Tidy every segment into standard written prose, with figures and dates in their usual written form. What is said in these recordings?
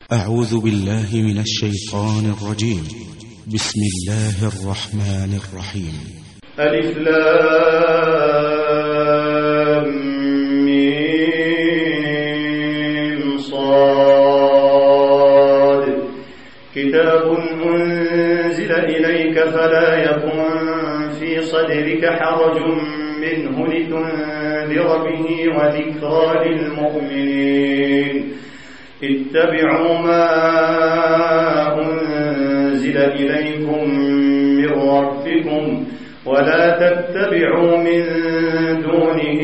أعوذ بالله من الشيطان الرجيم. بسم الله الرحمن الرحيم. ألف لام ميم صاد كتاب أنزل إليك فلا يكن في صدرك حرج منه لتنذر به وذكرى للمؤمنين. اتبعوا ما أنزل إليكم من ربكم ولا تتبعوا من دونه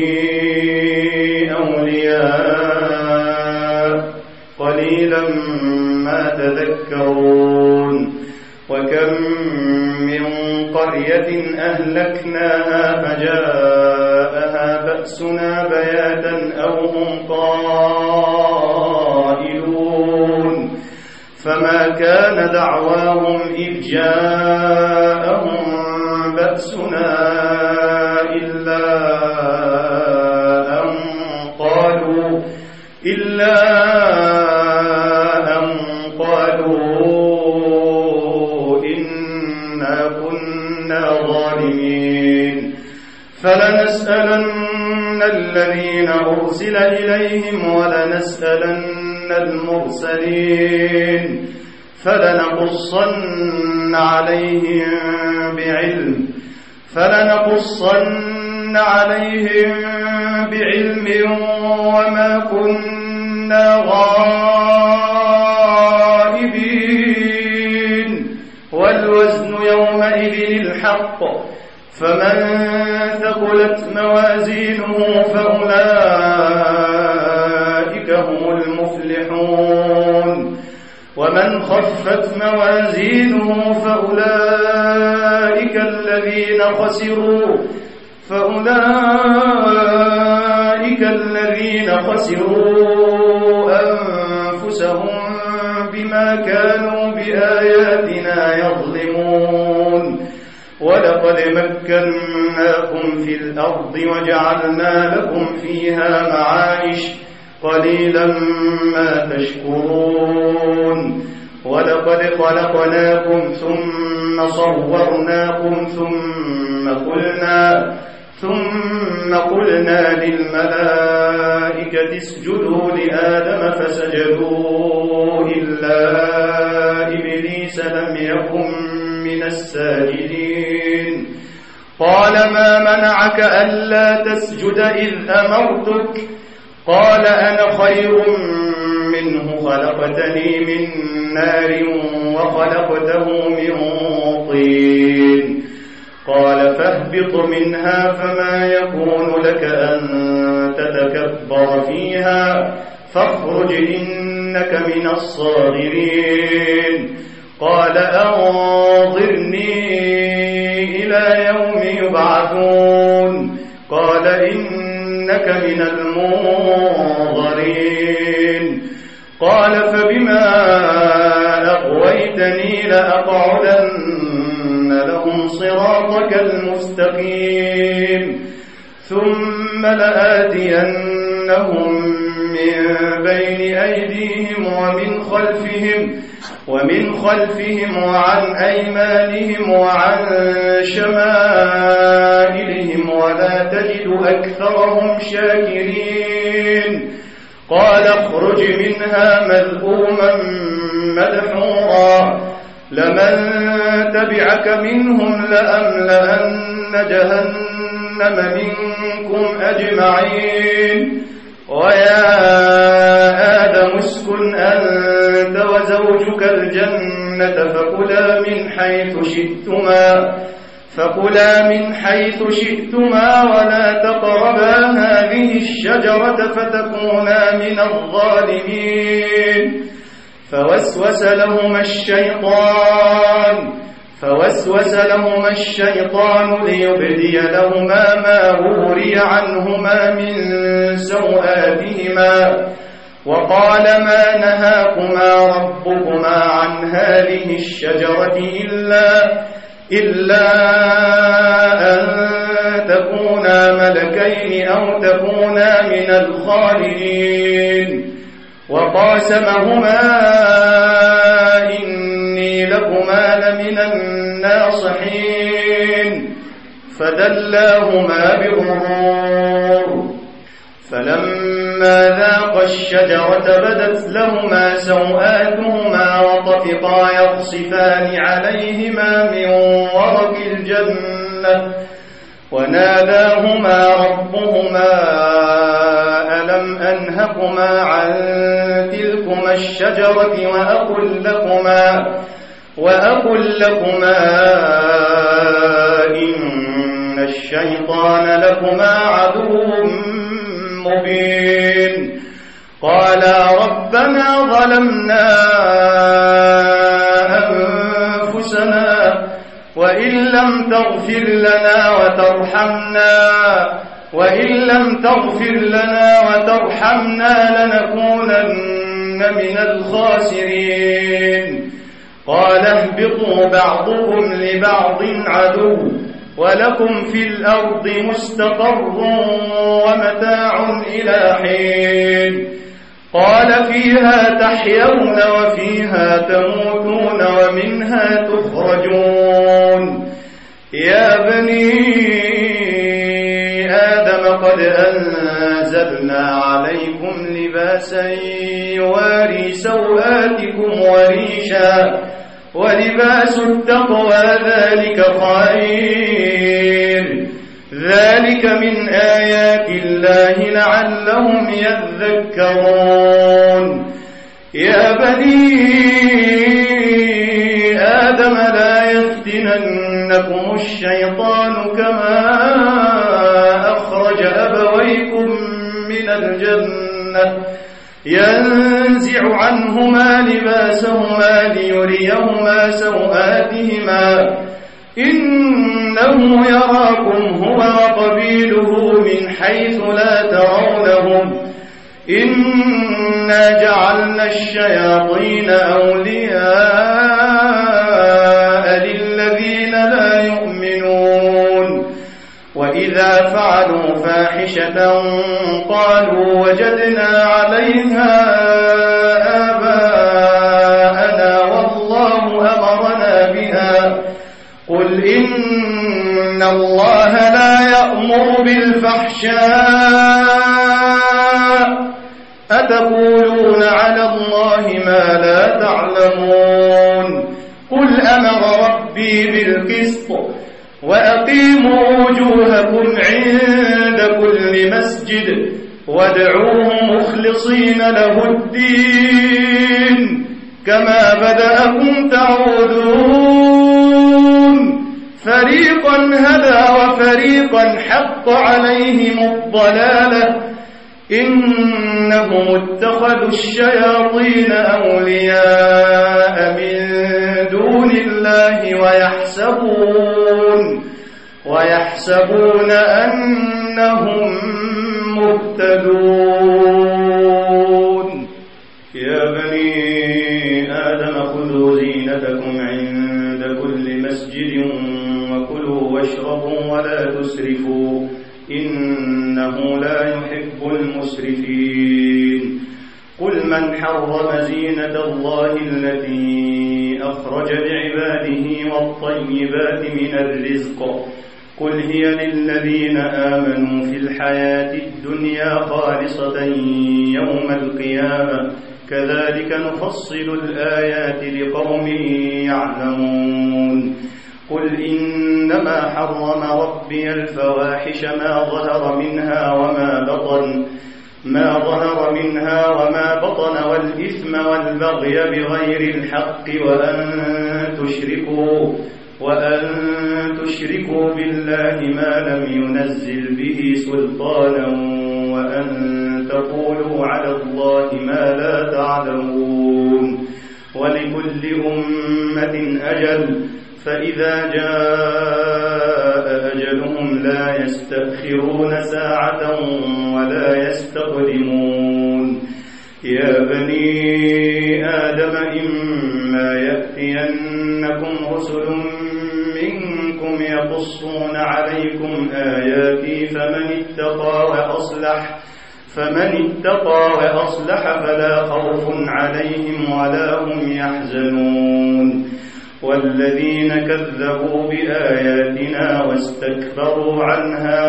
أولياء قليلا ما تذكرون. وكم من قرية أهلكناها فجاءها بأسنا بياتا أو هم قائلون فما كان دعواهم إذ جاءهم بأسنا إلا أن قالوا إنا كنا ظالمين. فلنسألن الذين أرسل إليهم ولنسألن المرسلين فلنقصن عليهم بعلم وما كنا غائبين. والوزن يومئذ الحق فمن ثقلت موازينه فأولئك هم المفلحون ومن خفت موازينه فأولئك الذين خسروا أنفسهم بما كانوا بآياتنا يظلمون. ولقد مكناكم في الأرض وجعلنا لكم فيها معايش قليلا ما تشكرون. ولقد خلقناكم ثم صورناكم ثم قلنا للملائكة اسجدوا لآدم فسجدوا إلا إبليس لم يكن من الساجدين. قال ما منعك ألا تسجد إذ أمرتك؟ قال أنا خير منه خلقتني من نار وخلقته من طين. قال فاهبط منها فما يكون لك أن تتكبر فيها فاخرج إنك من الصاغرين. قال أنظرني إلى يوم يبعثون. قال إنك من المنظرين. قال فبما أغويتني لأقعدن لهم صراطك المستقيم ثم لآتينهم من بين أيديهم ومن خلفهم وعن أيمانهم وعن شمائلهم ولا تجد أكثرهم شاكرين. قال اخرج منها مذءوما مدحورا لمن تبعك منهم لأملأن جهنم منكم أجمعين. ويا آدم اسكن أنت وزوجك الجنة فكلا من حيث شئتما ولا تقربا هذه الشجرة فتكونا من الظالمين. فوسوس لهما الشيطان ليبدي لهما ما وري عنهما من سوآتهما وقال ما نهاكما ربكما عن هذه الشجرة إلا أن تكونا ملكين أو تكونا من الخالدين. وقاسمهما فدلاهما بغرور فلما ذاقا الشجرة بدت لهما سوآتهما وطفقا يخصفان عليهما من ورق الجنة وناداهما ربهما ألم أنهكما عن تلكما الشجرة وأقل لكما إن الشيطان لكما عدو مبين قالا ربنا ظلمنا أنفسنا وإن لم تغفر لنا وترحمنا لنكونن من الخاسرين قال اهبطوا بعضكم لبعض عدو ولكم في الأرض مستقر ومتاع إلى حين قال فيها تحيون وفيها تموتون ومنها تخرجون يا بني آدم قد أنزلنا عليكم لباسا يواري سوآتكم وريشا ولباس التقوى ذلك خير ذلك من آيات الله لعلهم يذكرون يا بني آدم لا يفتننكم الشيطان كما أخرج أبويكم من الجنة ينزع عنهما لباسهما ليريهما سوآتهما إنه يراكم هو وقبيله من حيث لا ترونهم إنا جعلنا الشياطين أولياء للذين لا يؤمنون وإذا فعلوا فاحشة قالوا وجدنا عليها آباءنا والله أمرنا بها قل إن الله لا يأمر بالفحشاء أتقولون على الله ما لا تعلمون قل أمر ربي بالقسط وأقيموا وجوهكم عند كل مسجد وادعوه مخلصين له الدين كما بدأكم تعودون فريقا هدى وفريقا حق عليهم الضلالة إنهم اتخذوا الشياطين أولياء من دون الله ويحسبون أنهم مهتدون يا بني آدم خذوا زينتكم عند كل مسجد وكلوا واشربوا ولا تسرفوا إنه لا يحب المسرفين قل من حرم زينة الله التي أخرج لعباده والطيبات من الرزق قل هي للذين آمنوا في الحياة الدنيا خالصة يوم القيامة كذلك نفصل الآيات لقوم يعلمون قل إنما حرم ربي الفواحش ما ظهر منها وما بطن والإثم والبغي بغير الحق وأن تشركوا بالله ما لم ينزل به سلطانا وأن تقولوا على الله ما لا تعلمون ولكل أمة أجل فإذا جاء أجلهم لا يستأخرون ساعة ولا يستقدمون يا بني آدم إما يأتينكم رسل منكم يقصون عليكم آياتي فمن اتقى وأصلح فلا خوف عليهم ولا هم يحزنون والذين كذبوا بآياتنا واستكبروا عنها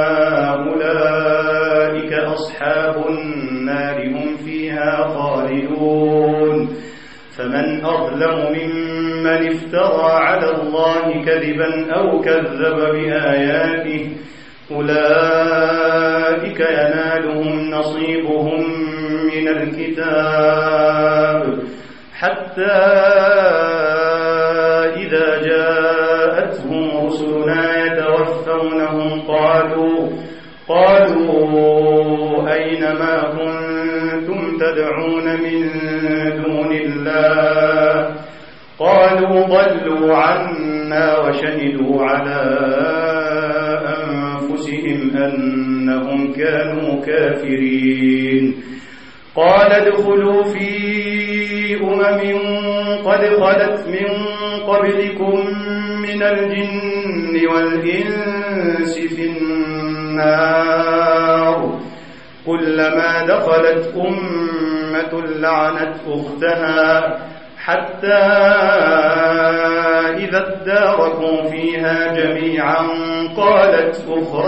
أولئك أصحاب النار هم فيها خالدون فمن أظلم ممن افترى على الله كذبا أو كذب بآياته أولئك ينالهم نصيبهم من الكتاب حتى إذا جاءتهم رسلنا يتوفونهم قالوا أين ما كنتم تدعون من دون الله قالوا ضلوا عنا وشهدوا على أنفسهم أنهم كانوا كافرين قال ادخلوا في قد خلت من قبلكم من الجن والإنس في النار كلما دخلت أمة لعنت أختها حتى إذا اداركوا فيها جميعا قالت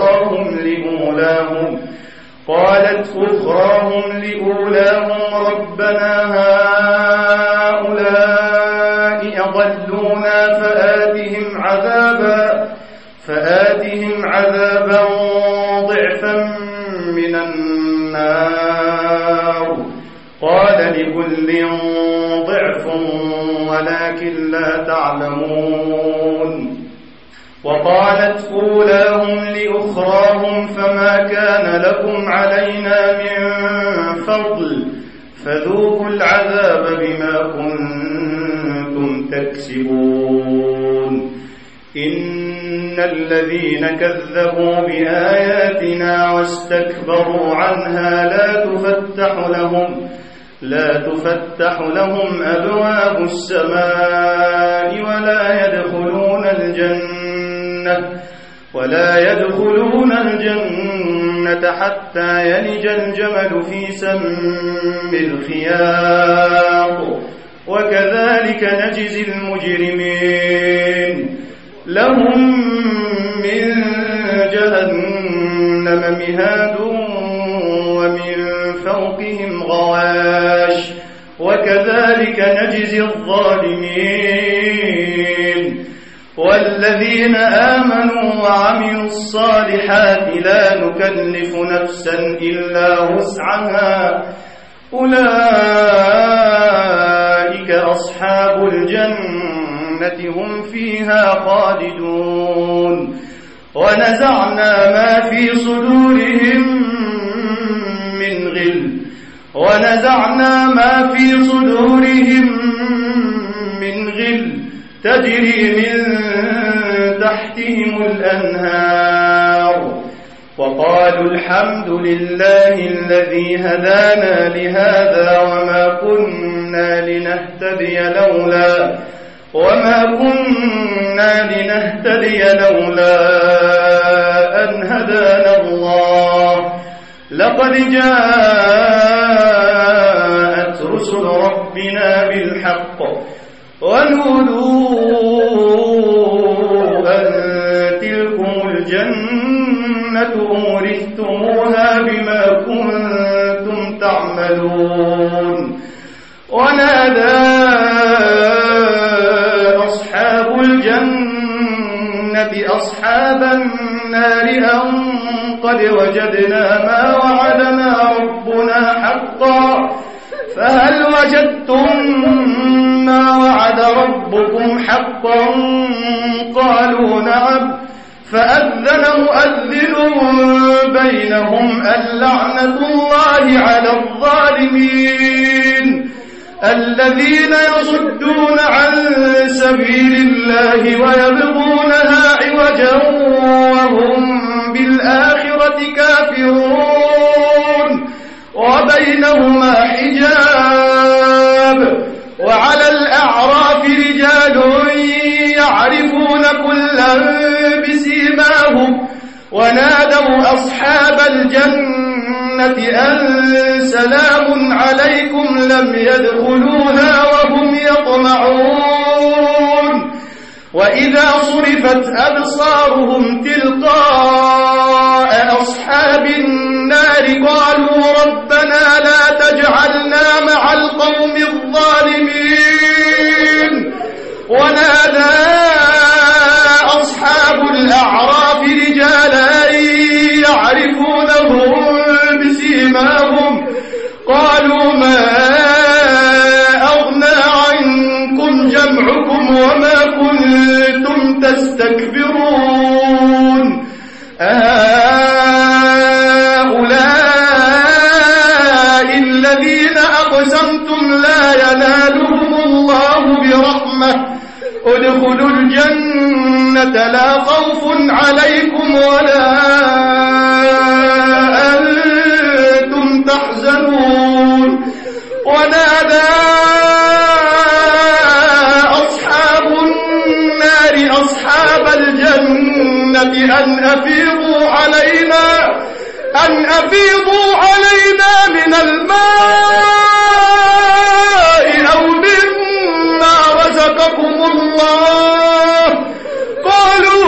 أخراهم لأولاهم ربنا هؤلاء أضلونا فآتهم عذابا ضعفا من النار قال لكل ضعف ولكن لا تعلمون وقالت أولاهم لأخراهم فما كان لكم علينا من فضل فذوقوا العذاب بما كنتم تكسبون إن الذين كذبوا بآياتنا واستكبروا عنها لا تفتح لهم أبواب السماء ولا يدخلون الجنة حتى يلج الجمل في سم الخياط وكذلك نجزي المجرمين لهم من جهنم مهاد ومن فوقهم غواش وكذلك نجزي الظالمين والذين آمنوا وعملوا الصالحات لا نكلف نفسا إلا وسعها أولئك أصحاب الجنة هم فيها خالدون ونزعنا ما في صدورهم من غل تجري من تحتهم الأنهار وقالوا الحمد لله الذي هدانا لهذا وما كنا لنهتدي لولا أن هدانا الله لقد جاءت رسل ربنا بالحق ونودوا أن تلكم الجنة أورثتموها بما كنتم تعملون ونادى أصحاب الجنة أصحاب النار أن قد وجدنا ما وعدنا ربنا حقا فهل وجدتم ما وعد ربكم حقا قالوا نعم فأذن مؤذن بينهم اللعنة الله على الظالمين الذين يصدون عن سبيل الله ويبغونها عوجا وهم بالآخرة كافرون وبينهما حجاب وعلى الأعراف رجال يعرفون كلا بسيماهم ونادوا أصحاب الجنة أن سلام عليكم لم يدخلوها وهم يطمعون صرفت أبصارهم تلقاء أصحاب النار قالوا ربنا لا تجعلنا مع القوم الظالمين. ونادى أصحاب الأعراف رجالا يعرفونهم بسيماهم قالوا ما أغنى عنكم جمعكم وما كنتم تستكبرون هؤلاء الذين أقسمتم لا ينالهم الله برحمة ادخلوا الجنة لا خوف عليكم ولا أنتم تحزنون. ونادى أصحاب النار أصحاب الجنة أن أفيضوا علينا من الماء أو مما رزقكم الله. قالوا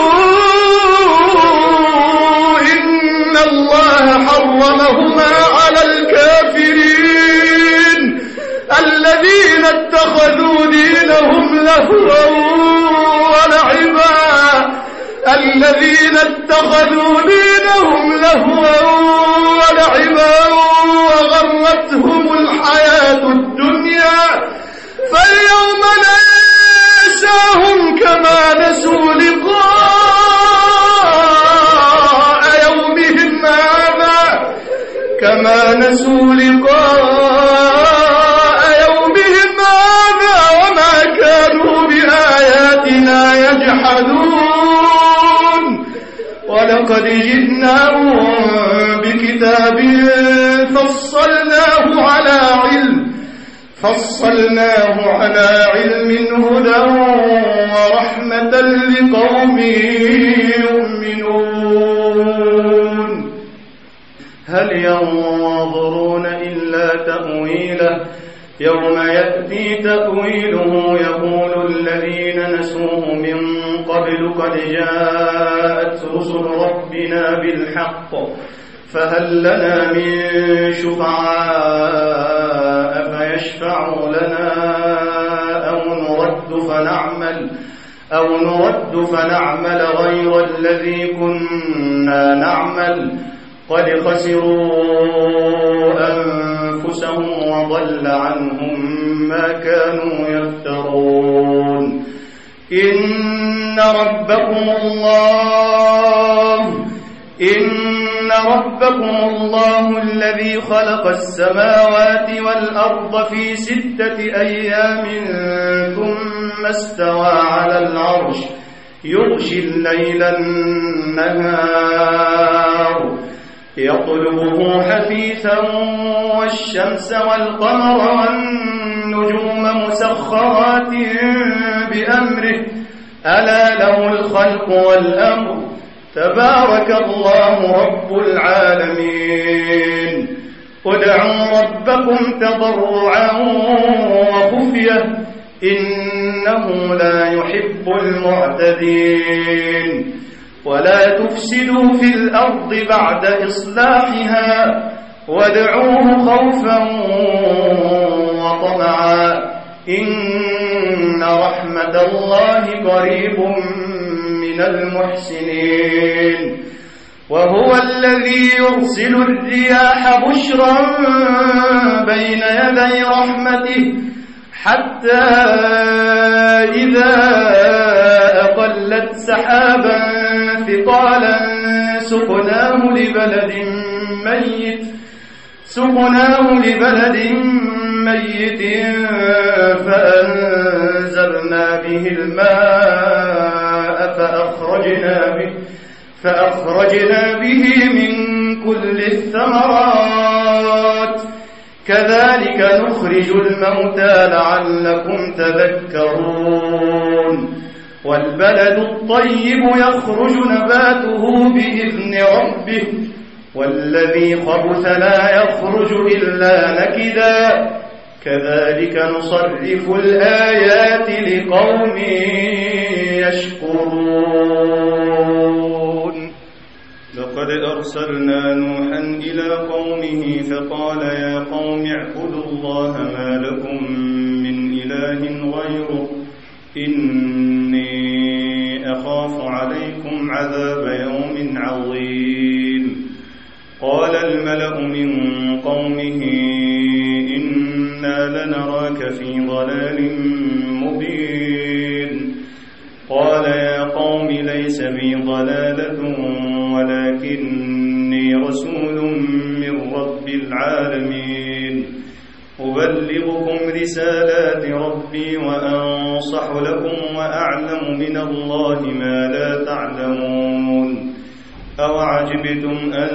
إن الله حرمهما على الكافرين الذين اتخذوا دينهم لهوا ولعبا وغرتهم الحياة الدنيا فاليوم ننساهم كما نسوا لقاء يومهم هذا وما كانوا بآياتنا يجحدون. ولقد جئناهم بكتاب فصلناه على علم هدى ورحمة لقوم يؤمنون. هل ينظرون إلا تأويله يوم يأتي تأويله يقول الذين نسوه من قبل قد جاءت رسل ربنا بالحق فهل لنا من شفعاء فيشفعوا لنا أو نرد فنعمل غير الذي كنا نعمل قد خسروا أنفسهم وضل عنهم ما كانوا يفترون. إن ربكم الله الذي خلق السماوات والأرض في 6 أيام ثم استوى على العرش يغشي الليل النهار يطلبه حثيثا والشمس والقمر والنجوم مسخرات بأمره ألا له الخلق والأمر تبارك الله رب العالمين. ادعوا ربكم تضرعا وخفية إنه لا يحب المعتدين. ولا تفسدوا في الأرض بعد إصلاحها وادعوه خوفا وطمعا إن رحمة الله قريب من المحسنين. وهو الذي يرسل الرياح بشرا بين يدي رحمته حتى إذا أقلت سحابا ثقالا سقناه لبلد ميت فأنزلنا به الماء فأخرجنا به من كل الثمرات كذلك نخرج الموتى لعلكم تذكرون. والبلد الطيب يخرج نباته بإذن ربه والذي خبث لا يخرج إلا نكدا كذلك نصرف الآيات لقوم يشكرون لقد أرسلنا نوحا إلى قومه فقال يا قوم اعبدوا الله ما لكم من إله غيره إني أخاف عليكم عذاب يوم عظيم قال الملأ من قومه إنا لنراك في ضلال مبين قال يا قوم ليس بي ضلالة ولكني رسول من رب العالمين أبلغكم رسالات ربي وأنصح لكم وأعلم من الله ما لا تعلمون أوعجبتم أن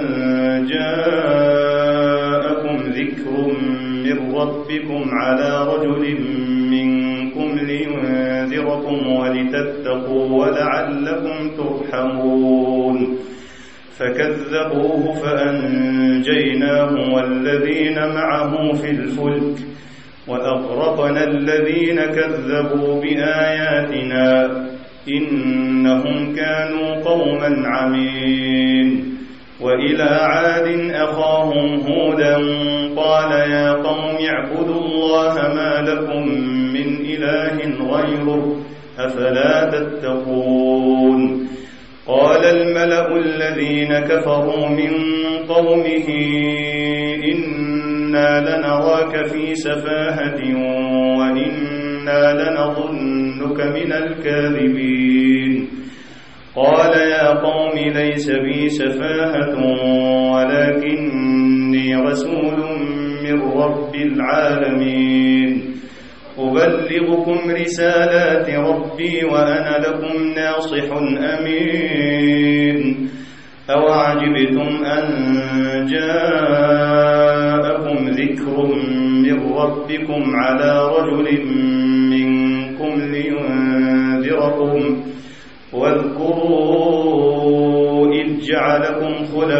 جاءكم ذكر من ربكم على رجل منكم لينذركم ولتتقوا ولعلكم ترحمون فكذبوه فأنجيناه والذين معه في الفلك وأغرقنا الذين كذبوا بآياتنا إنهم كانوا قوما عمين وإلى عاد أخاهم هودا قال يا قوم اعبدوا الله ما لكم من إله غيره أفلا تتقون قال الملأ الذين كفروا من قومه إنا لنراك في سفاهة وإنا لنظنك من الكاذبين قال يا قوم ليس بي سفاهة ولكني رسول من رب العالمين أبلغكم رسالات ربي وأنا لكم ناصح أمين أوعجبتم أن جاءكم ذكر من ربكم على رجل منكم لينذركم واذكروا إذ جعلكم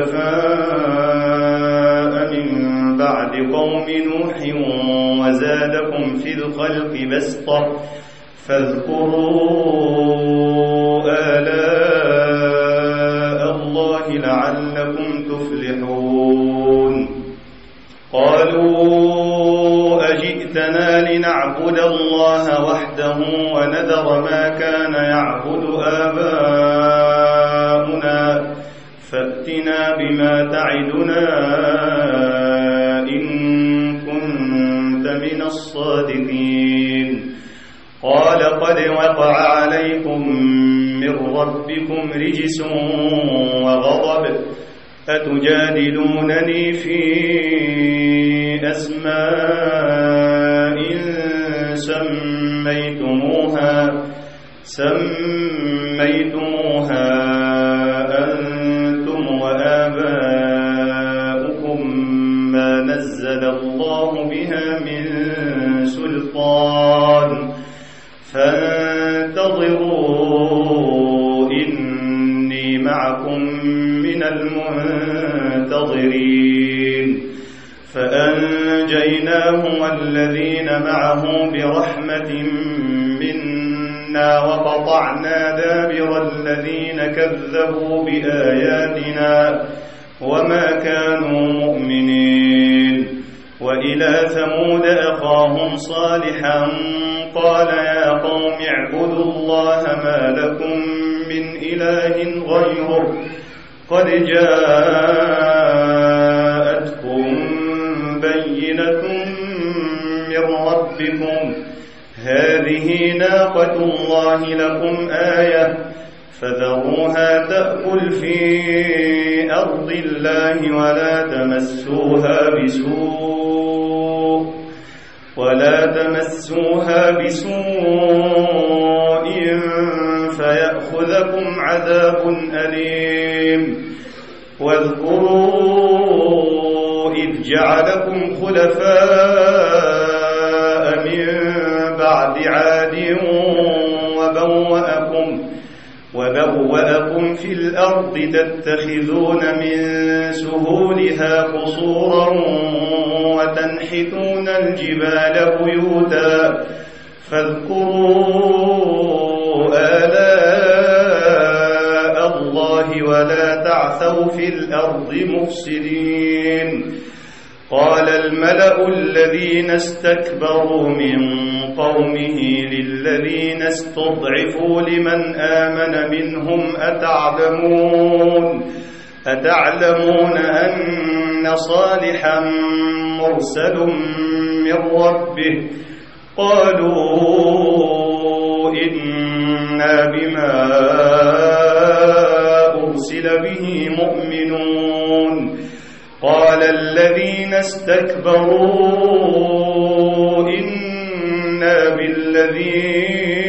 خلفاء من بعد قوم نوح وزادكم في الخلق بسطة فاذكروا آلاء الله لعلكم تفلحون قالوا أجئتنا لنعبد الله وحده ونذر ما كان يعبد آباؤنا فأتنا بما تعدنا إن كنت من الصادقين قال قد وقع عليكم من ربكم رجس وغضب أتجادلونني في أسماء سميتموها أنتم وآباؤكم ما نزل الله بها من سلطان فانتظروا إني معكم من المنتظرين فأنجيناه والذين معه برحمة منا وقطعنا دابر الذين كذبوا بآياتنا وما كانوا مؤمنين وإلى ثمود أخاهم صالحا قال يا قوم اعبدوا الله ما لكم من إله غيره قد جاءتكم بينة من ربكم هذه ناقة الله لكم آية فذروها تأكل في أرض الله ولا تمسوها بسوء فيأخذكم عذاب أليم واذكروا إذ جعلكم خلفاء من بعد عاد وبوأكم في الأرض تتخذون من سهولها قصورا وتنحتون الجبال بيوتا فاذكروا آلاء ولا تعثوا في الأرض مفسدين قال الملأ الذين استكبروا من قومه للذين استضعفوا لمن آمن منهم أتعلمون أن صالحا مرسل من ربه قالوا إنا بما أرسل به مؤمنون قال الذين استكبروا إنا بالذي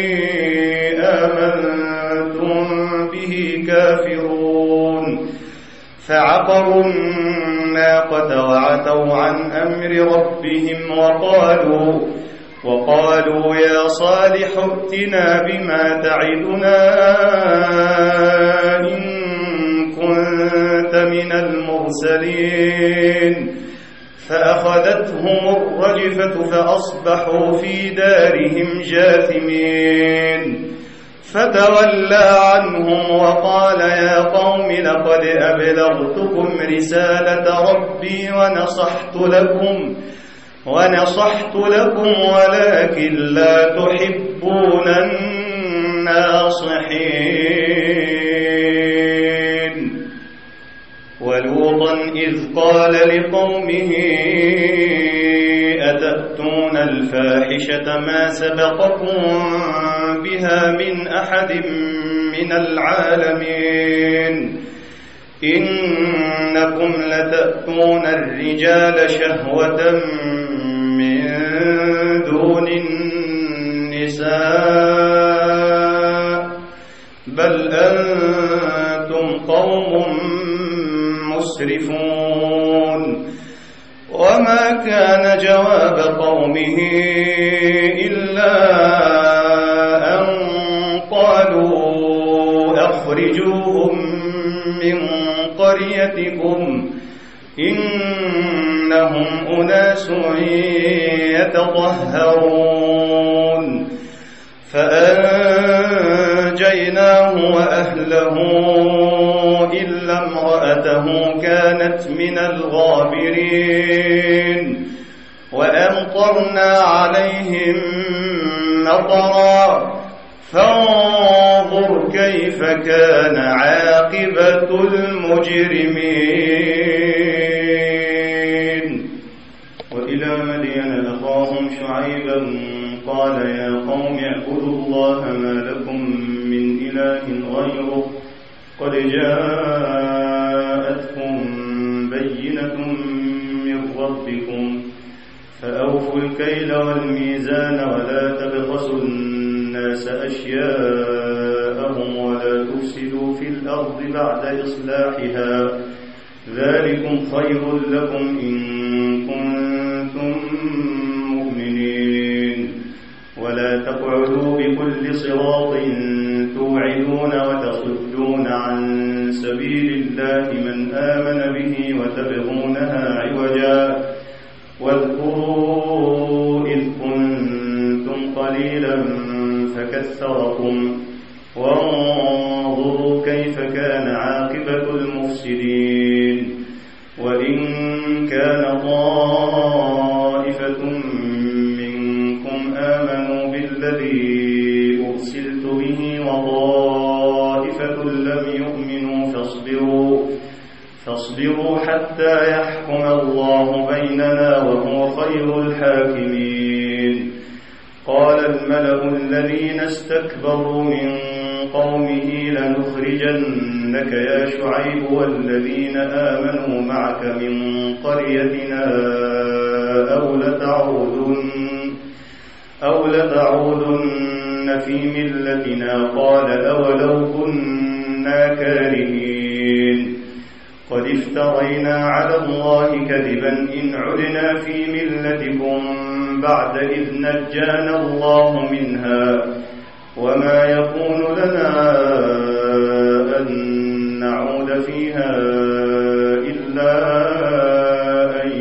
آمنتم به كافرون فعقروا الناقة وعتوا عن أمر ربهم وقالوا يا صالح ائتنا بما تعدنا إن كنت من المرسلين فأخذتهم الرجفة فأصبحوا في دارهم جاثمين فتولى عنهم وقال يا قوم لقد أبلغتكم رسالة ربي ونصحت لكم ولكن لا تحبون الناصحين ولوطا إذ قال لقومه أتأتون الفاحشة ما سبقكم بها من أحد من العالمين إنكم لتأتون الرجال شهوة من دون النساء بل أنتم قوم مسرفون وما كان جواب قومه إلا أن قالوا أخرجوهم من قريتكم إنهم أناس يتطهرون فأنجيناه وأهله إلا امرأته كانت من الغابرين وأمطرنا عليهم مطرا فانظر كيف كان عاقبة المجرمين وإلى مدين أخاهم شعيبا قال يا قوم اعبدوا الله ما لكم من إله غيره قد جاءتكم بينة من ربكم فأوفوا الكيل والميزان ولا تبخسوا الناس أشياءهم ولا تفسدوا في الأرض بعد إصلاحها ذلكم خير لكم إن كنتم مؤمنين ولا تقعدوا بكل صراط توعدون وتصدون عن سبيل الله من آمن به وتبغونها عوجا واذكروا إذ كنتم قليلا فكثركم وانظروا كيف كان عاقبة المفسدين وإن كان طائفة منكم آمنوا بالذي أرسلت به وطائفة لم يؤمنوا فاصبروا حتى يحكم الله بيننا وهو خير الحاكمين قال الملأ الذين استكبروا من قومه لنخرجنك يا شعيب والذين آمنوا معك من قريتنا أو لتعودن في ملتنا قال أولو كنا كارهين قد افترينا على الله كذبا إن عدنا في ملتكم بعد إذ نجانا الله منها وما يكون لنا أن نعود فيها إلا أن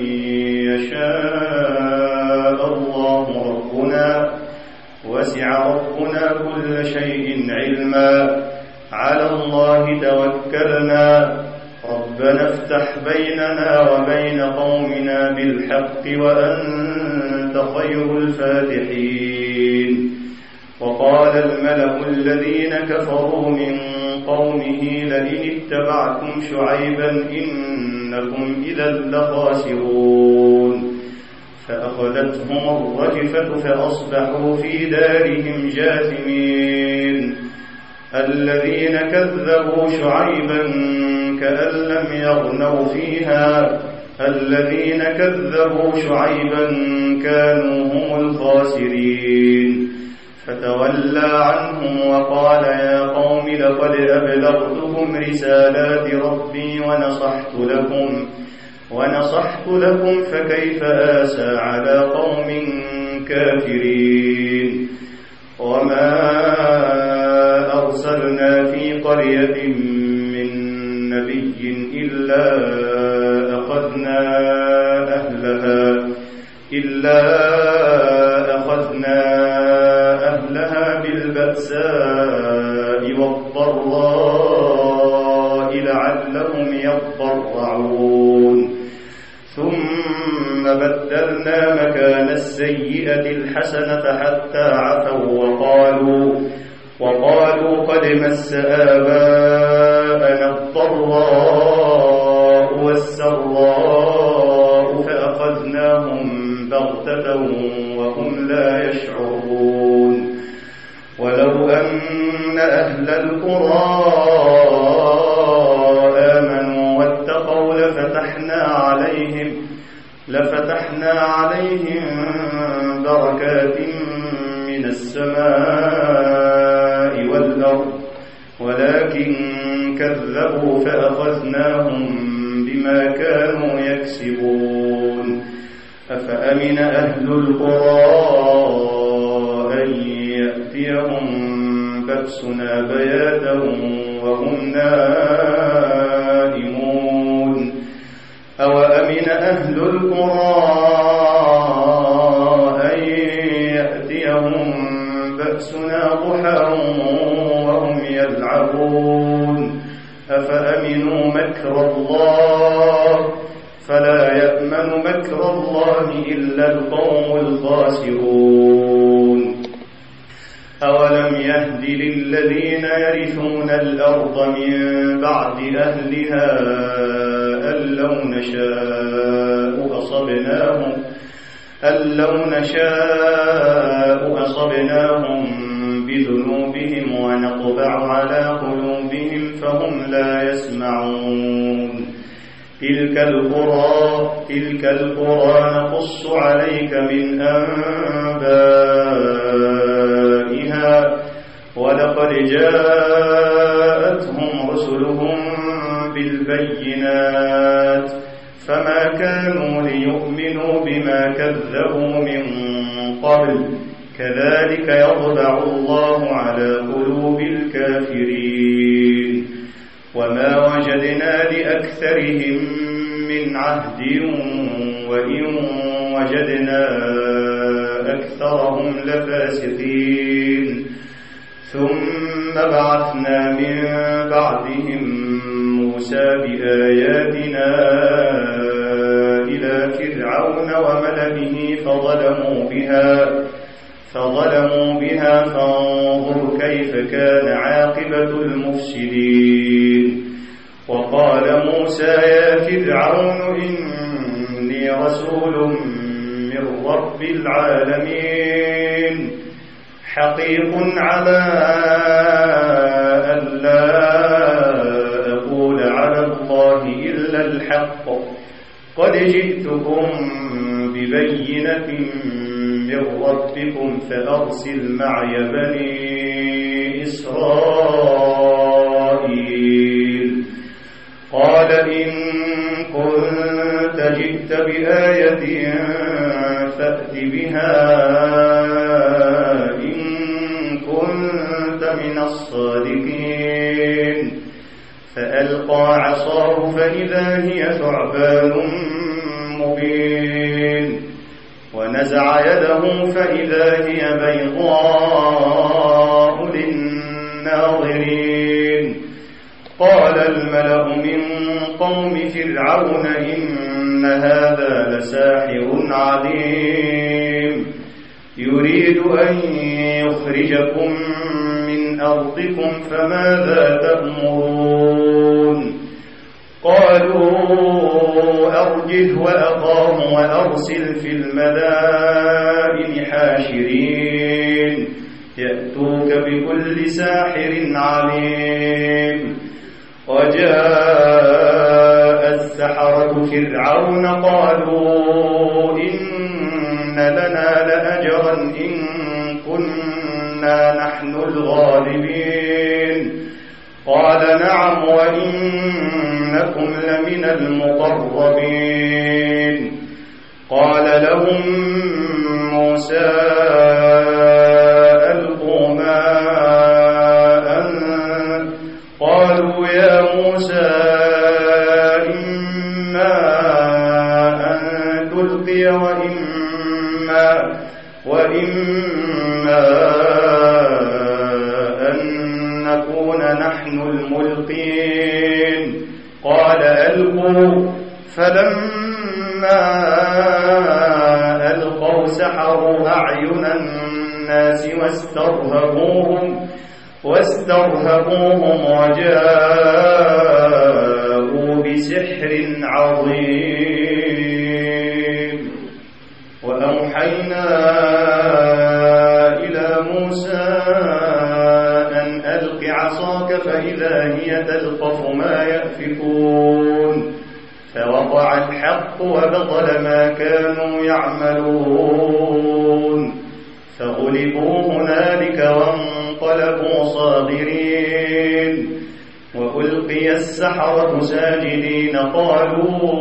يشاء الله ربنا وسع ربنا كل شيء علما على الله توكلنا ربنا افتح بيننا وبين قومنا بالحق وأنت خير الفاتحين. وقال الملأ الذين كفروا من قومه لئن اتبعتم شعيبا إنكم إذا لخاسرون. فأخذتهم الرجفة فأصبحوا في دارهم جاثمين. الذين كذبوا شعيبا كأن لم يغنوا فيها الذين كذبوا شعيبا كانوا هم الخاسرين. فتولى عنهم وقال يا قوم لقد أبلغتكم رسالات ربي ونصحت لكم فكيف آسى على قوم كافرين. وما أرسلنا في قرية من نبي إلا أخذنا أهلها بالبأساء والضراء لعلهم يضرعون. ثم بدلنا مكان السيئة الحسنة حتى عفوا وقالوا قد مس آباءنا الضراء والسراء فأخذناهم بغتة وهم لا يشعرون. ولو أن أهل القرى آمنوا واتقوا لفتحنا عليهم بركات من السماء والأرض ولكن كذبوا فأخذناهم بما كانوا يكسبون. أفأمن أهل القرى أن يأتيهم بأسنا بياتا وهم نائمون. أوأمن أهل القرى أن يأتيهم بأسنا ضحى وهم يلعبون. أفأمنوا مكر الله فلا يأمن مكر الله إلا القوم الخاسرون. أولم يهد للذين يرثون الأرض من بعد أهلها أن لو نشاء أصبناهم بذنوبهم ونطبع على قلوبهم فهم لا يسمعون. تلك القرى نقص عليك من أنبائها ولقد جاءتهم رسلهم بالبينات فما كانوا ليؤمنوا بما كذبوا من قبل كذلك يطبع الله على قلوب الكافرين. وما وجدنا لأكثرهم من عهد وإن وجدنا أكثرهم لفاسقين. ثم بعثنا من بعدهم موسى بآياتنا إلى فرعون وملئه فظلموا بها فانظر كيف كان عاقبة المفسدين. وقال موسى يا فرعون إني رسول من رب العالمين حقيق على أن لا أقول على الله إلا الحق قد جئتكم ببينة من ربكم فأرسل معي بني إسرائيل. قال إن كنت جئت بآية فأت بها إن كنت من الصادقين. فألقى عصاه فإذا هي ثعبان مبين ونزع يده فإذا هي بيضاء للناظرين قال الملأ من قوم فرعون إن هذا لساحر عليم يريد أن يخرجكم من أرضكم فماذا تأمرون قالوا أرجه وأخاه وأرسل في المدائن حاشرين يأتوك بكل ساحر عليم وجاء السحرة فرعون قالوا إن لنا لأجرا إن كنا نحن الغالبين قال نعم وإنكم لمن المقربين قال لهم موسى ألقوا ما أنتم قالوا يا موسى إما أن تلقي وإما أن نكون نحن الملقين قال ألقوا فلما ألقوا سحروا أعين الناس واسترهبوهم وجاءوا بسحر عظيم وأوحينا إلى موسى أن ألق عصاك فإذا هي تلقف ما يأفكون فوقع الحق وبطل ما كانوا يعملون فغلبوا هنالك وانقلبوا صاغرين وألقي السحرة ساجدين قالوا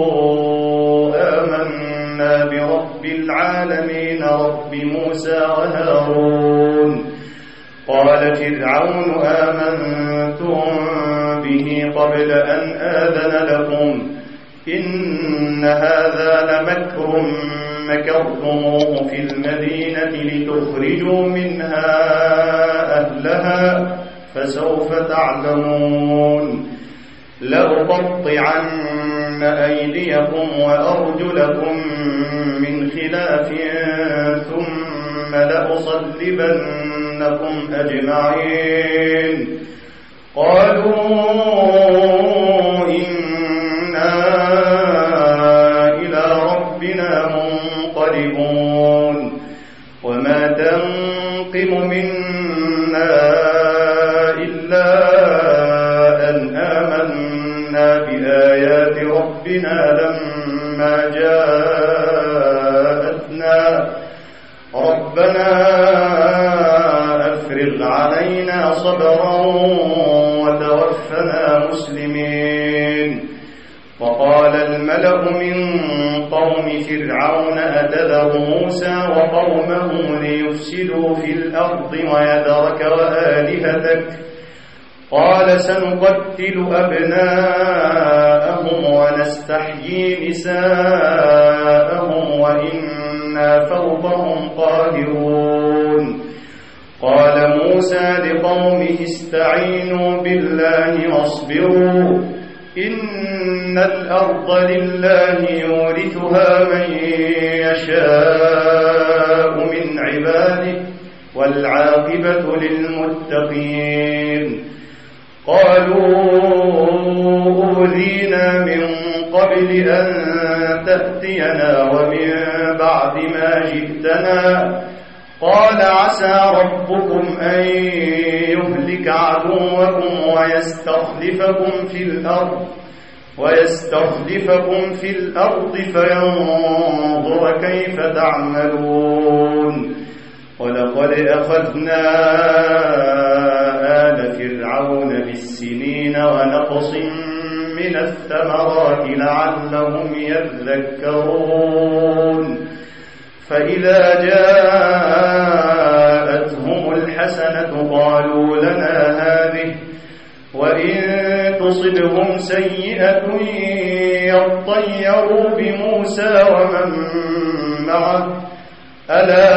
آمنا برب العالمين رب موسى وهارون قال فرعون آمنتم به قبل أن آذن لكم إن هذا لمكر مكرتموه في المدينة لتخرجوا منها أهلها فسوف تعلمون لأقطعن أيديكم وأرجلكم من خلاف ثم لأصلبنكم أجمعين قالوا إنا إلى ربنا منقلبون وما تنقم منا إلا أن آمنا بآيات ربنا لما جاءتنا ربنا أفرغ علينا صبرا وتوفنا مسلمين وقال الملأ من قوم فرعون أتذر موسى وقومه ليفسدوا في الأرض ويذرك وآلهتك قال سنقتل أبناءهم ونستحيي نساءهم وإنا فوقهم قاهرون قال موسى لقومه استعينوا بالله واصبروا إن الأرض لله يورثها من يشاء من عباده والعاقبة للمتقين قالوا أوذينا من قبل أن تأتينا ومن بعد ما جئتنا قال عسى ربكم أن يهلك عدوكم ويستخلفكم في الأرض فينظر كيف تعملون ولقد أخذنا آل فرعون بالسنين ونقص من الثمرات لعلهم يذكرون فإذا جاءتهم الحسنة قالوا لنا هذه وإن تصبهم سيئة يطيروا بموسى ومن معه ألا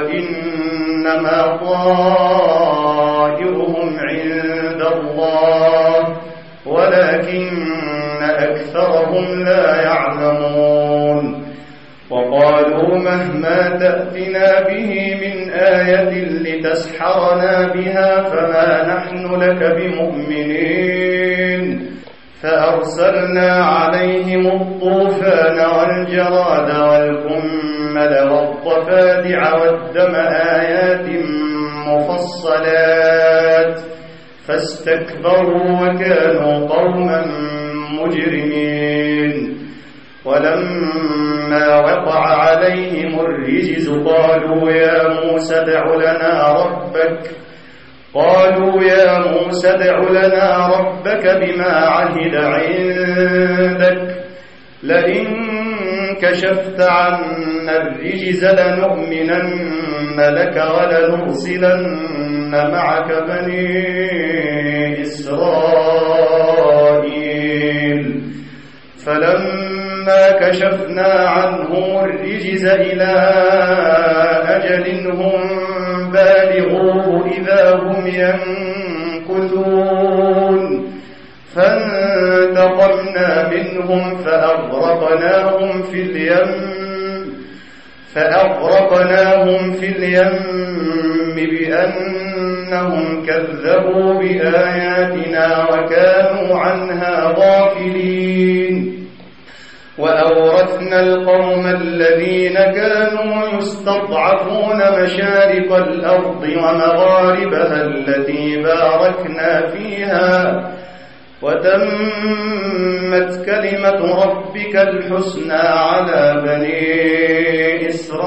إنما طائرهم عند الله وهم لا يعلمون وقالوا مهما تأتنا به من آية لتسحرنا بها فما نحن لك بمؤمنين فأرسلنا عليهم الطوفان والجراد والكمل والضفادع والدم آيات مفصلات فاستكبروا وكانوا قوما مجرمين ولما وقع عليهم الرجز قالوا يا موسى ادع لنا ربك بما عهد عندك لئن كشفت عنا الرجز لنؤمنن لك ولنرسلن معك بني إسرائيل فلما كشفنا عنهم الرجز إلى أجل هم بالغوه إذا هم ينكثون فانتقمنا منهم فأغرقناهم في اليم بأنهم كذبوا بآياتنا وكانوا عنها غافلين وأورثنا القوم الذين كانوا يستضعفون مشارق الأرض ومغاربها التي باركنا فيها وتمت كلمة ربك الحسنى على بني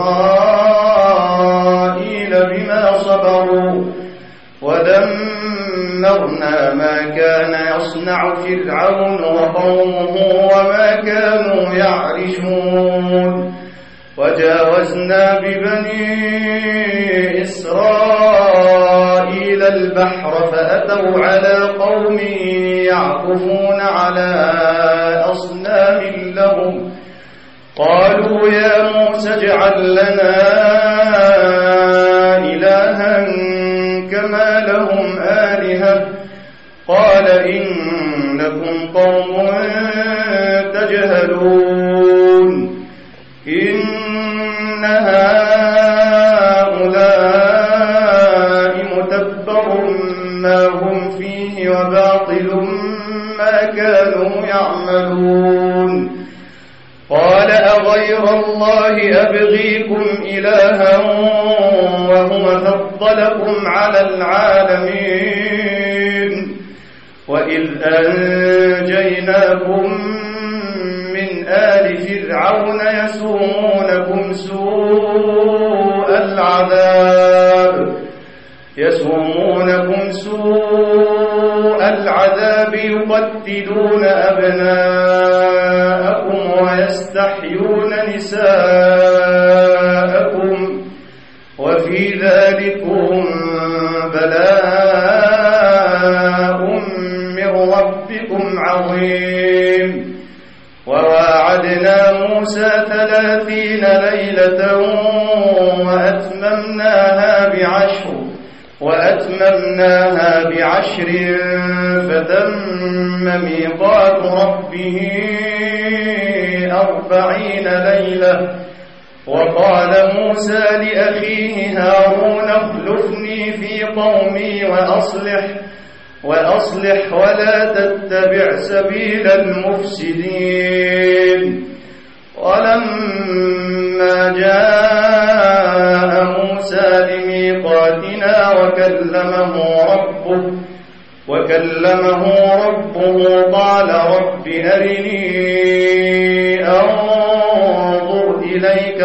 إسرائيل بما صبروا ودمرنا ما كان يصنع فرعون وقومه وما كانوا يعرشون وجاوزنا ببني إسرائيل البحر فأتوا على قوم يعكفون على أصنام لهم قالوا يا موسى اجعل لنا إلها كما لهم آلهة قال إنكم قوم تجهلون إن هؤلاء متبر ما هم فيه وباطل ما كانوا يعملون قال أغير الله أبغيكم إلها وهو فضلكم على العالمين وإذ أنجيناكم من آل فرعون يسومونكم سوء العذاب يقتلون أبناءكم ويستحيون نساءكم وفي ذلكم بلاء من ربكم عظيم وواعدنا موسى 30 ليلة وأتممناها بعشر فتم ميقات ربه 40 ليلة وقال موسى لأخيه هارون اخلفني في قومي وأصلح ولا تتبع سبيل المفسدين ولما جاء موسى لميقاتنا وكلمه ربه قال رب أرني أنظر إليك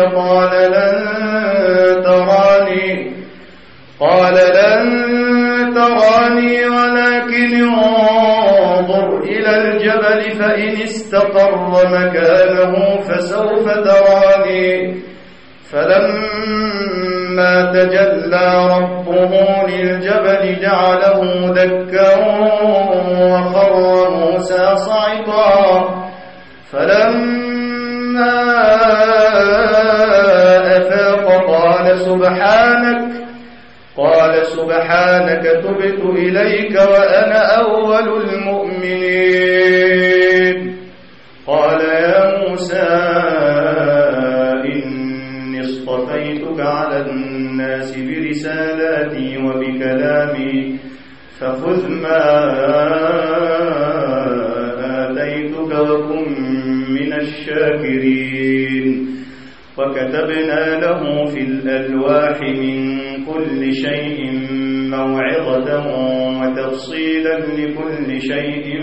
قال لن تراني ولكن انظر إلى الجبل فإن استقر مكانه فسوف تراني فلما تجلى ربه للجبل جعله دكا وخر موسى صعقا فلما أفاق قال سبحانك تبت إليك وأنا أول المؤمنين قال إني اصطفيتك على الناس برسالاتي وبكلامي فخذ ما آتيتك وكن من الشاكرين. وكتبنا له في الألواح من كل شيء موعظة وتفصيلا لكل شيء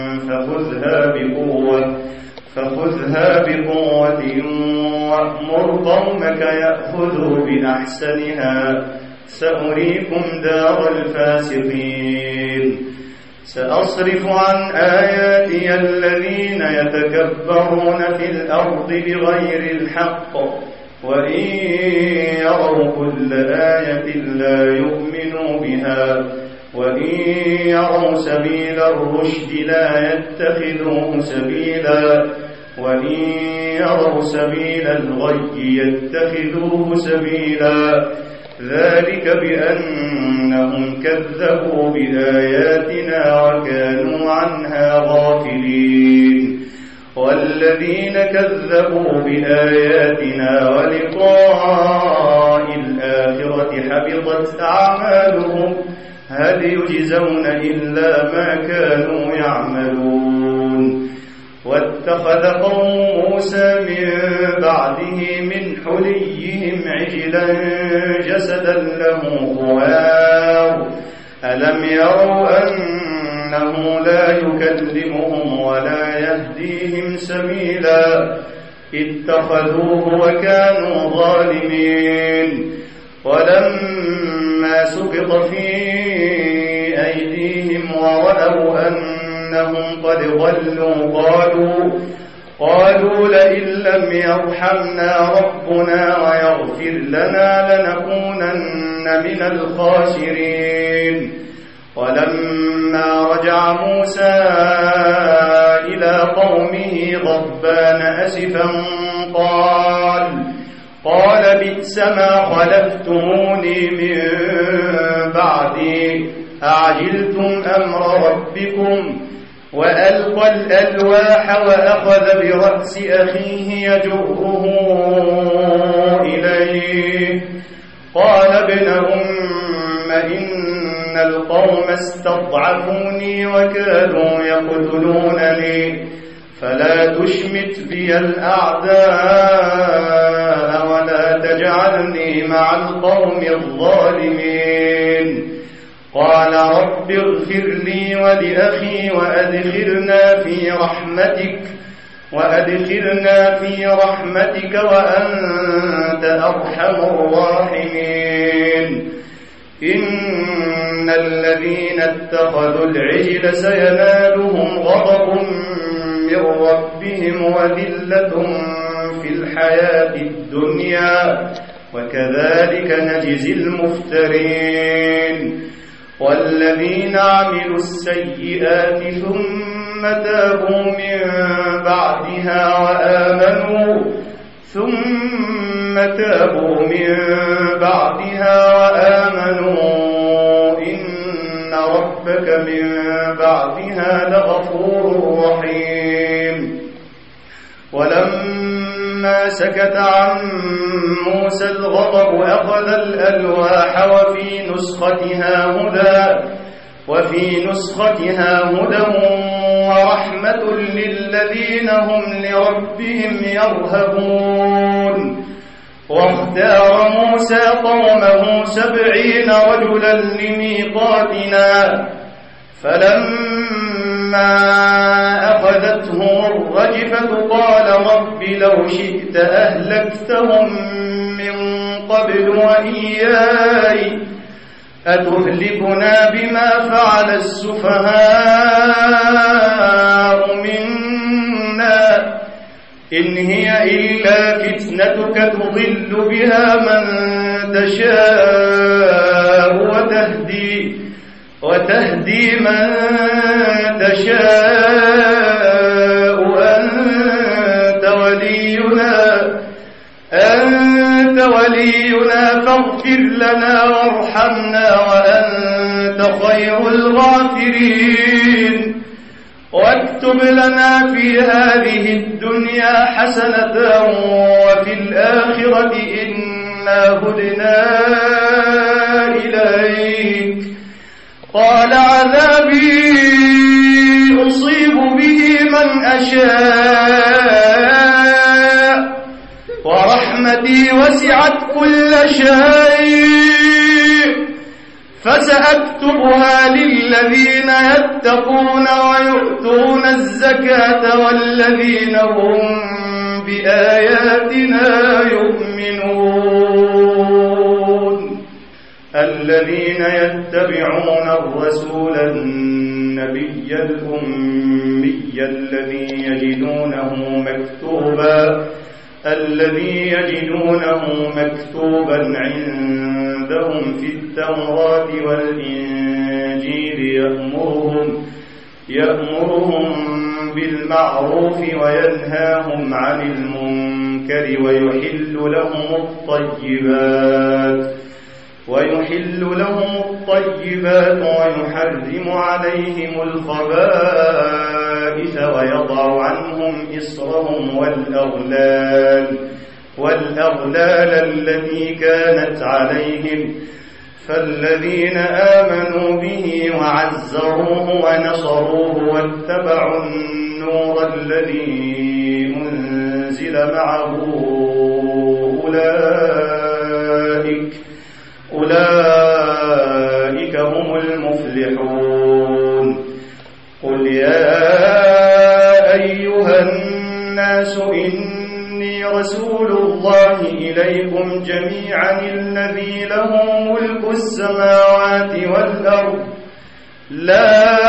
فخذها بقوة وأمر قومك يأخذوا بأحسنها سأريكم دار الفاسقين. سأصرف عن آياتي الذين يتكبرون في الأرض بغير الحق وإن يروا كل آية لا يؤمنوا بها وإن يروا سبيل الرشد لا يتخذوه سبيلا وإن يروا سبيل الغي يتخذوه سبيلا. ذلك بأنهم كذبوا بآياتنا وكانوا عنها غافلين. والذين كذبوا بآياتنا ولقاء الآخرة حبطت أعمالهم هل يجزون إلا ما كانوا يعملون. واتخذ قوم موسى من بعده من حليهم عجلا جسدا له خوار ألم يروا أنه لا يكلمهم ولا يهديهم سبيلا اتخذوه وكانوا ظالمين. ولما سقط في أيديهم ورأوا أنهم قد ضلوا قالوا لئن لم يرحمنا ربنا ويغفر لنا لنكونن من الخاسرين. ولما رجع موسى إلى قومه غضبان أسفا قال بئس ما خلفتموني من بعدي أعجلتم أمر ربكم. وألقى الألواح وأخذ برأس أخيه يجره إليه قال ابن أم إن القوم استضعفوني وكادوا يقتلونني فلا تشمت بي الأعداء ولا تجعلني مع القوم الظالمين. قال رب اغفر لي ولأخي وأدخلنا في رحمتك وأنت أرحم الراحمين. إن الذين اتخذوا العجل سينالهم غضب من ربهم وذلة في الحياة الدنيا وكذلك نجزي المفترين. والذين عملوا السيئات ثم تابوا من بعدها وآمنوا إن ربك من بعدها لغفور رحيم. ولما سكت عن موسى الغضب أخذ الألواح وفي نسختها هدى ورحمة للذين هم لربهم يرهبون. واختار موسى قومه 70 رجلا لميقاتنا فلما أخذتهم الرجفة قال رب لو شئت أهلكتهم من قبل وإياي أتهلكنا بما فعل السفهاء منا إن هي إلا فتنتك تضل بها من تشاء وتهدي من تشاء أنت ولينا فاغفر لنا وارحمنا وأنت خير الغافرين. واكتب لنا في هذه الدنيا حسنة وفي الآخرة إنا هدنا إليك. قال عذابي أصيب به من أشاء ورحمتي وسعت كل شيء فسأكتبها للذين يتقون ويؤتون الزكاة والذين هم بآياتنا يؤمنون. الذين يتبعون الرسول النبي الأمي الذي يجدونه مكتوبا عندهم في التوراة والإنجيل يأمرهم بالمعروف وينهاهم عن المنكر ويحل لهم الطيبات ويحرم عليهم الخبائث ويضع عنهم إصرهم والأغلال التي كانت عليهم. فالذين آمنوا به وعزروه ونصروه واتبعوا النور الذي أنزل معه أولئك هم المفلحون. قل يا أيها الناس إني رسول الله إليكم جميعا الذي له ملك السماوات والأرض لا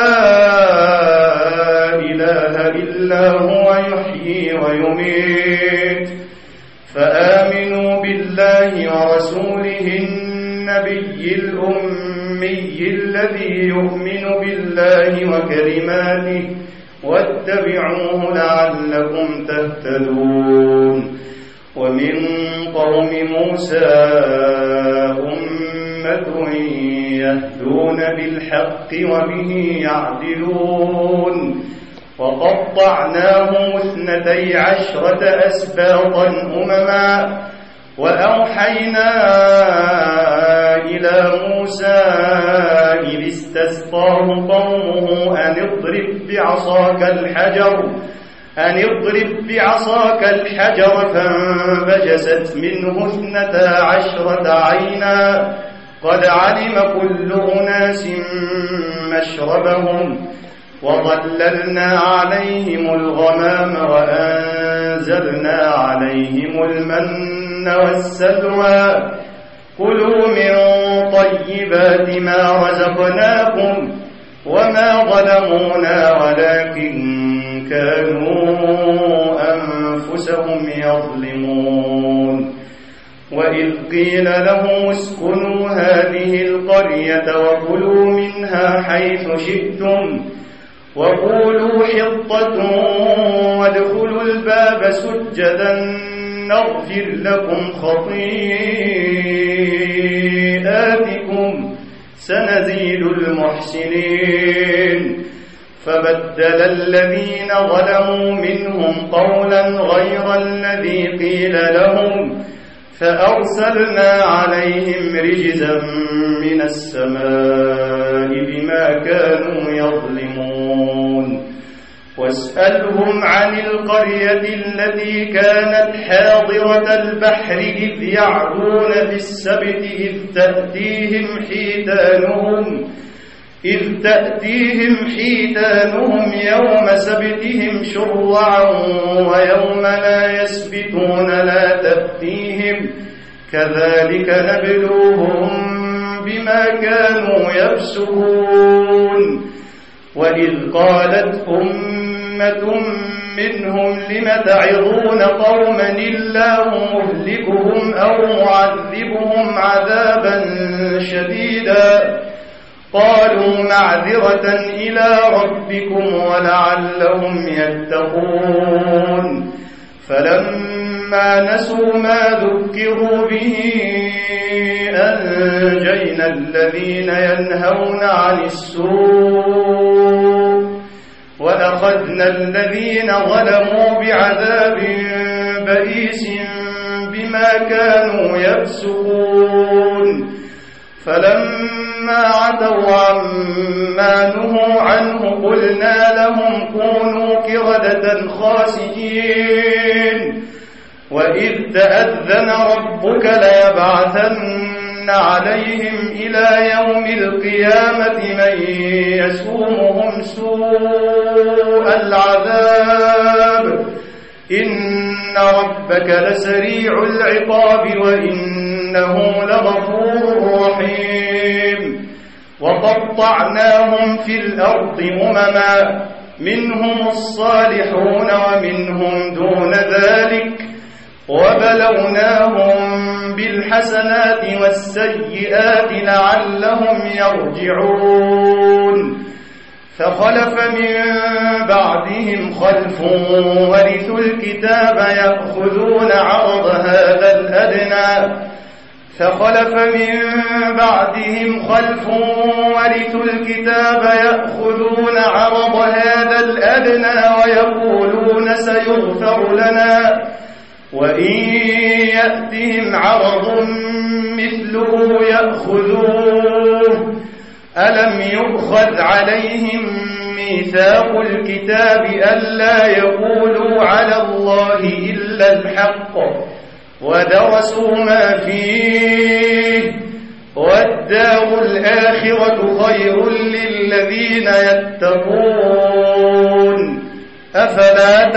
إله إلا هو يحيي ويميت. فآمنوا بالله ورسوله النبي الأمي الذي يؤمن بالله وكلماته واتبعوه لعلكم تهتدون. ومن قوم موسى أمة يهدون بالحق وبه يعدلون. وقطعناهم 12 أسباطا أمما وأوحينا إلى موسى إذ استسقاه قومه أن اضرب بعصاك الحجر فانبجست منه 12 عينا قد علم كل أناس مشربهم وظللنا عليهم الغمام وأنزلنا عليهم المن والسلوى كلوا من طيبات ما رزقناكم وما ظلمونا ولكن كانوا أنفسهم يظلمون. وإذ قيل لهم اسكنوا هذه القرية وكلوا منها حيث شئتم وقولوا حطة وادخلوا الباب سجدا نغفر لكم خطيئاتكم سنزيد المحسنين. فبدل الذين ظلموا منهم قولا غير الذي قيل لهم فأرسلنا عليهم رجزا من السماء بما كانوا يظلمون. واسألهم عن القرية التي كانت حاضرة البحر إذ يعدون في السبت إذ تأتيهم حيتانهم يوم سبتهم شرعا ويوم لا يسبتون لا تأتيهم كذلك نبلوهم بما كانوا يفسقون. وإذ قالت أمة منهم لم تعظون قوما الله مهلكهم أو معذبهم عذابا شديدا قالوا معذرة إلى ربكم ولعلهم يتقون. فلما نسوا ما ذكروا به أنجينا الذين ينهون عن السوء وأخذنا الذين ظلموا بعذاب بئيس بما كانوا يفسقون فلما عتوا عما نهوا عنه قلنا لهم كونوا قردة خاسئين وإذ تأذن ربك ليبعثن عليهم إلى يوم القيامة من يسومهم سوء العذاب إن ربك لسريع العقاب وإنه لغفور رحيم وقطعناهم في الأرض أمما منهم الصالحون ومنهم دون ذلك وبلوناهم بالحسنات والسيئات لعلهم يرجعون فخلف من بعدهم خلف ورثوا الكتاب يأخذون عرض هذا الأدنى فخلف من بعدهم خلف ورثوا الكتاب يأخذون عرض هذا الأدنى ويقولون سيغفر لنا وإن يأتهم عرض مثله يأخذوه ألم يؤخذ عليهم ميثاق الكتاب ألا يقولوا على الله إلا الحق ودرسوا ما فيه والدار الآخرة خير للذين يتقون أفلا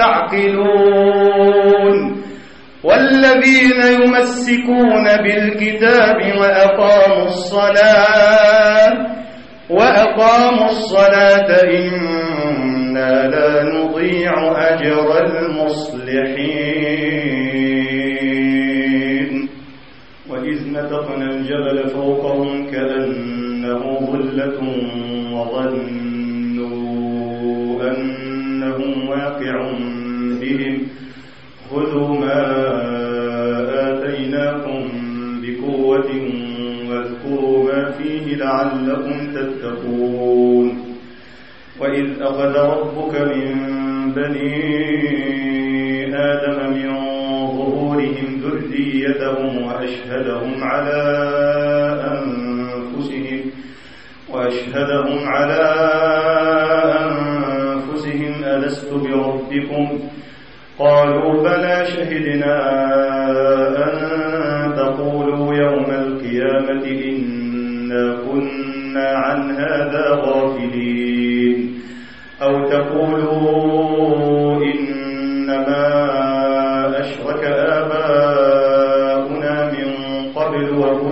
تعقلون والذين يمسكون بالكتاب وأقاموا الصلاة إنا لا نضيع أجر المصلحين وإذ نتقنا الجبل فوقهم كأنه ظلة وظنوا أنه واقع بهم خذوا ما آتيناكم بقوة واذكروا ما فيه لعلكم تتقون وإذ أخذ ربك من بني آدم من ظهورهم ذريتهم وأشهدهم على أنفسهم ألست بربكم قالوا بلى شهدنا أن تقولوا يوم القيامة إنا كنا عن هذا غافلين أو تقولوا إنما أشرك آباؤنا من قبل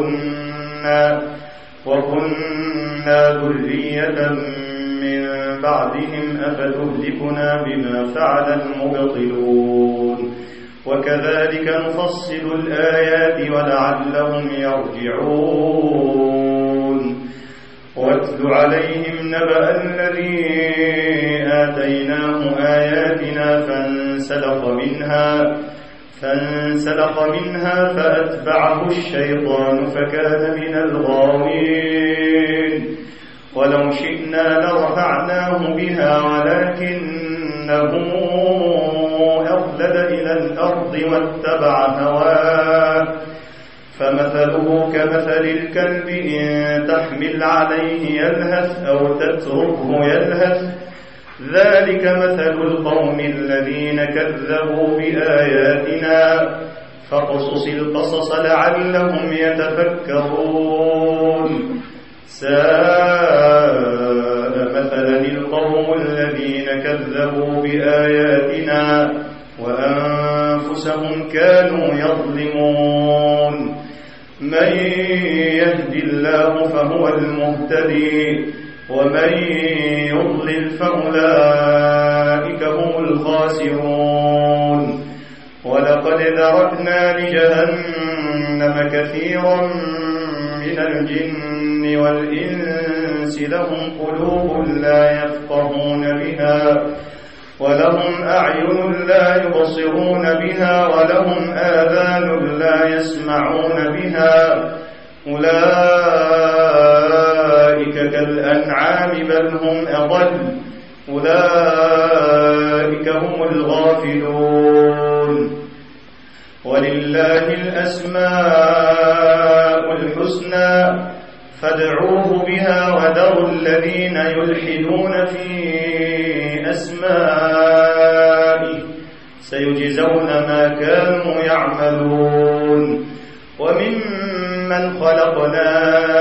وكنا ذرية من بعدهم أفتهلكنا بما فعل المبطلون وكذلك نفصل الآيات ولعلهم يرجعون واتل عليهم نبأ الذي آتيناه آياتنا فانسلخ منها فأتبعه الشيطان فكان من الغاوين ولو شئنا لرفعناه بها ولكنه أخلد إلى الأرض واتبع هواه فمثله كمثل الكلب إن تحمل عليه يلهث أو تتركه يلهث ذلك مثل القوم الذين كذبوا بآياتنا فاقصص القصص لعلهم يتفكرون ساء مثلا القوم الذين كذبوا بآياتنا وأنفسهم كانوا يظلمون من يهد الله فهو المهتدي ومن يضلل فأولئك هم الخاسرون ولقد ذرأنا لجهنم كثيرا من الجن والإنس لهم قلوب لا يفقهون بها ولهم أعين لا يبصرون بها ولهم آذان لا يسمعون بها أولئك كالأنعام بل هم أضل أولئك هم الغافلون. ولله الأسماء الحسنى فادعوه بها وذروا الذين يلحدون في أسمائه سيجزون ما كانوا يعملون. وممن خلقنا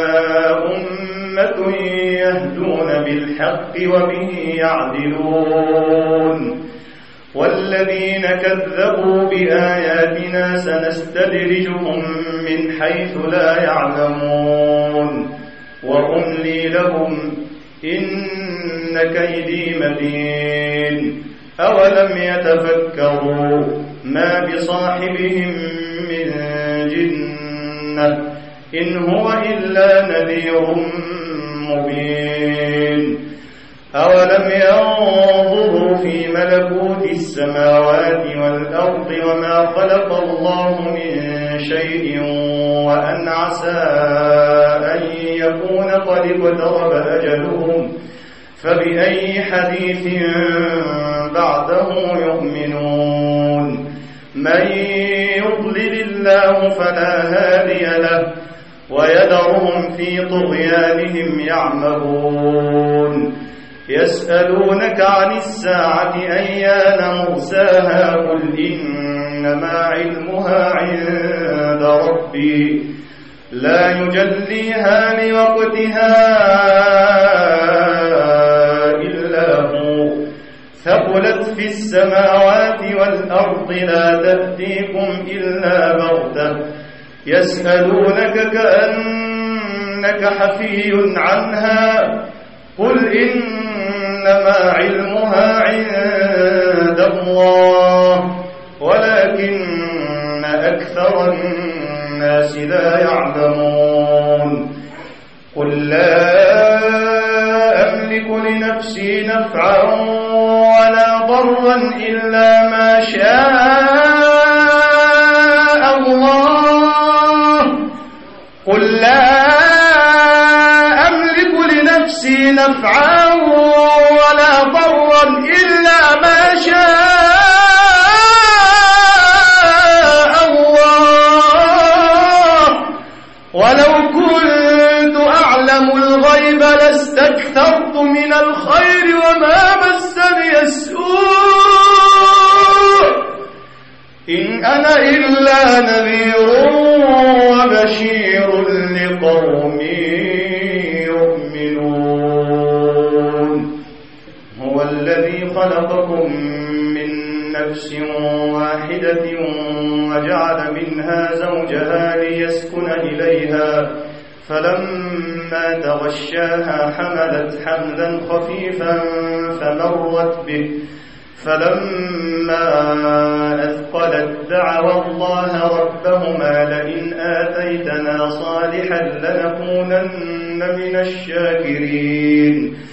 أمة يهدون بالحق وبه يعدلون. والذين كذبوا بآياتنا سنستدرجهم من حيث لا يعلمون وأملي لهم إن كيدي متين. أولم يتفكروا ما بصاحبهم من جنة إن هو إلا نذير مبين. أولم ينظروا في ملكوت السماوات والأرض وما خلق الله من شيء وأن عسى أن يكون قد اقترب أجلهم فبأي حديث بعده يؤمنون. من يضلل الله فلا هادي له ويذرهم في طغيانهم يعمهون. يسألونك عن الساعة أيان مرساها قل إنما علمها عند ربي لا يجليها لوقتها إلا هو ثقلت في السماوات والأرض لا تأتيكم إلا بغتة يسألونك كأنك حفي عنها قل إنما علمها عند الله ولكن أكثر الناس لا يعلمون. قل لا أملك لنفسي نفعا ولا ضرا إلا ما شاء الله. قل لا أملك لنفسي نفعا ولا ضرا إلا ما شاء الله. ولو كنت أعلم الغيب لاستكثرت من الخير وما مسني السوء إن أنا إلا نذير وبشير لقوم يؤمنون. هو الذي خلقكم من نفس واحدة وجعل منها زوجها ليسكن إليها فلما تغشاها حملت حملا خفيفا فمرت به فلما أثقلت دعوا الله ربهما لئن آتيتنا صالحا لنكونن من الشاكرين.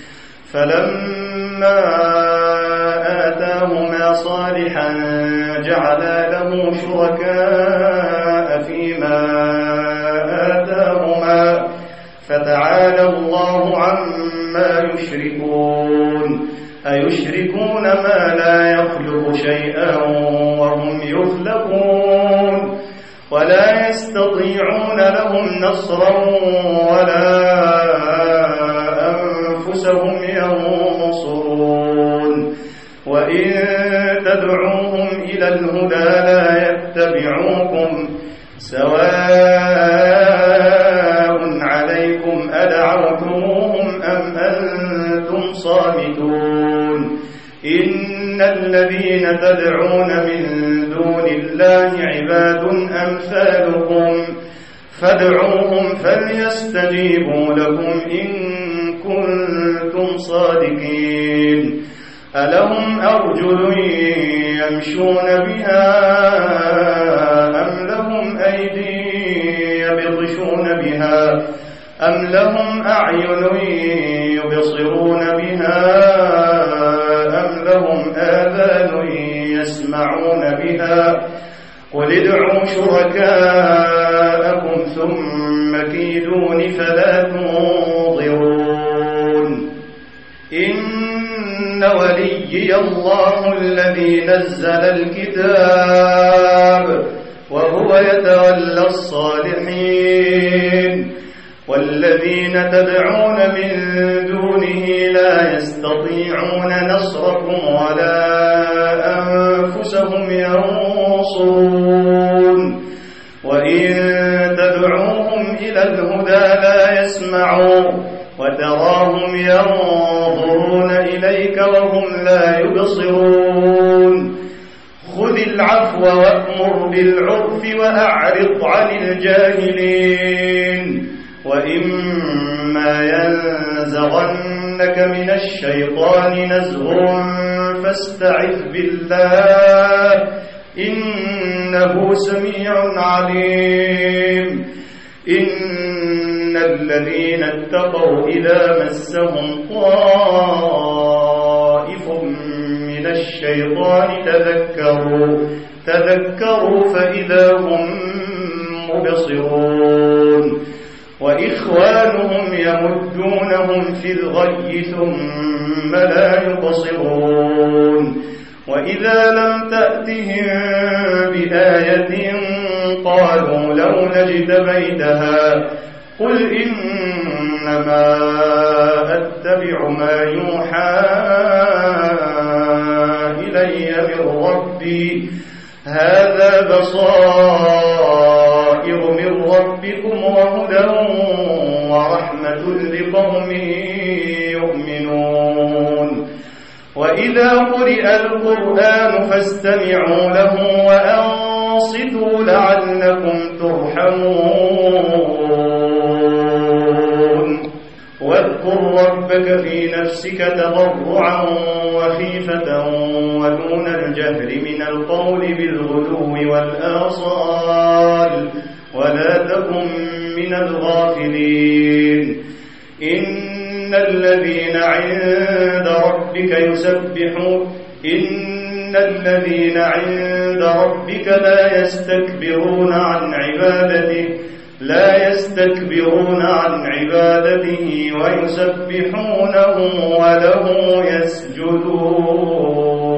فلما آتاهما صالحا جعلا له شركاء فيما آتاهما فتعالى الله عما يشركون. أيشركون ما لا يخلق شيئا وهم يخلقون ولا يستطيعون لهم نصرا ولا أنفسهم ينصرون. وإن تدعوهم إلى الهدى لا يتبعوكم سواء عليكم أدعوتموهم أم أنتم صامتون. إن الذين تدعون من دون الله عباد أمثالكم فادعوهم فليستجيبوا لكم إن كنتم صادقين. ألهم أرجل يمشون بها أم لهم أيدي يبطشون بها أم لهم أعين يبصرون بها أم لهم آذان يسمعون بها قل ادعوا شركاءكم ثم كيدون فلا تنظرون. إن حسبي الله الذي نزل الكتاب وهو يتولى الصالحين والذين تدعون من دونه لا يستطيعون نصركم ولا أنفسهم ينصرون وإن تدعوهم إلى الهدى لا يسمعون وتراهم ينظرون إليك وهم لا يبصرون خذ العفو وأمر بالعرف وأعرض عن الجاهلين وإما ينزغنك من الشيطان نزغ فاستعذ بالله إنه سميع عليم إن الذين اتقوا إذا مسهم طائف من الشيطان تذكروا فإذا هم مبصرون وإخوانهم يمدونهم في الغي ثم لا يقصرون وإذا لم تأتهم بآية قالوا لولا اجتبيتها قل إنما أتبع ما يوحى إلي من ربي هذا بصائر من ربكم وهدى ورحمة لقوم يؤمنون وإذا قرئ القرآن فاستمعوا له وأنصتوا لعلكم ترحمون واذكر ربك في نفسك تضرعا وخيفة ودون الجهر من القول بالغدو والآصال ولا تكن من الغافلين إن الذين عند ربك لا يستكبرون عن عبادته ويسبحونه وله يسجدون